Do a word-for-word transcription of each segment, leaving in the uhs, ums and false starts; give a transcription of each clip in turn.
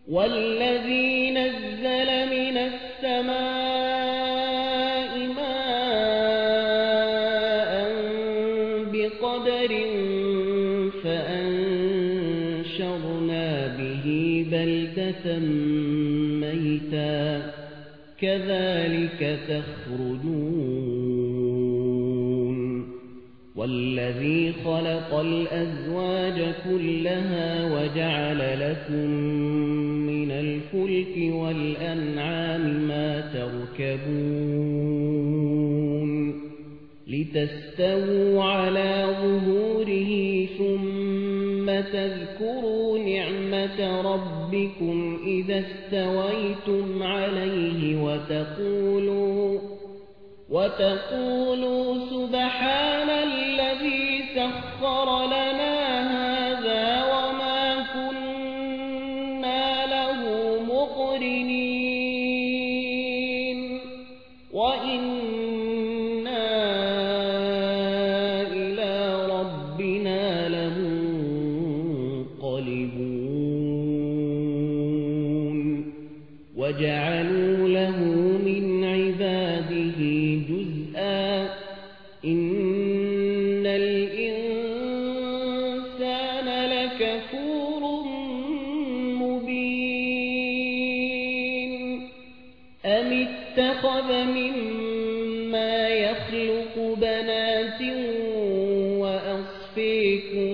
والذي نزل من السماء ماء بقدر فأنشرنا به بلدة ميتا كذلك تخرجون والذي خلق الأزواج كلها وجعل لكم من الفلك والأنعام ما تركبون لتستووا على ظهوره ثم تذكروا نعمة ربكم إذا استويتم عليه وتقولوا وتقولوا سبحان الذي سخر لنا هذا وما كنا له مقرنين وإنا إلى ربنا لمنقلبون وجعلوا له من عباده جزءا إن الإنسان لكفور مبين أم اتخذ مما يخلق بنات وأصفيكم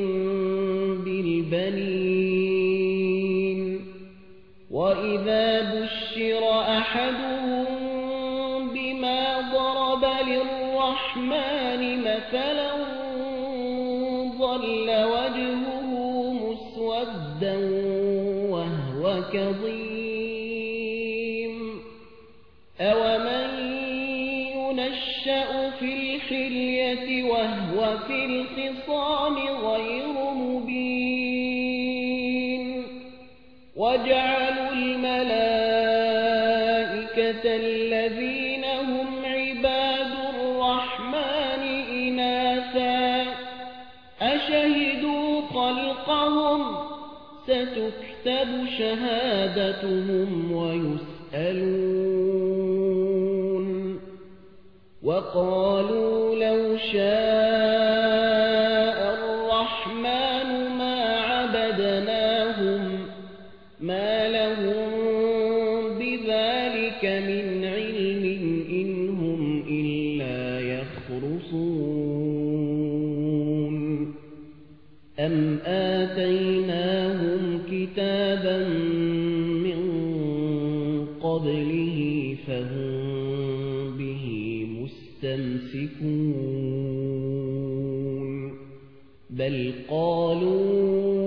بالبنين وإذا بشر أحدهم بما ضرب للرحمن مثلا ظل وجهه مسودا وهو كظيم أومن ينشأ في الحلية وهو في الخصام غير مبين وجعلوا الملائكة الذين هم عباد الرحمن إناثا أشهدوا خلقهم ستكتب شهادتهم ويسألون وقالوا لو شاء الرحمن ما عبدناهم ما لهم بذلك من علم إن هم إلا يخرصون أم آتيناهم كتابا من قبله فهم به مستمسكون بل قالوا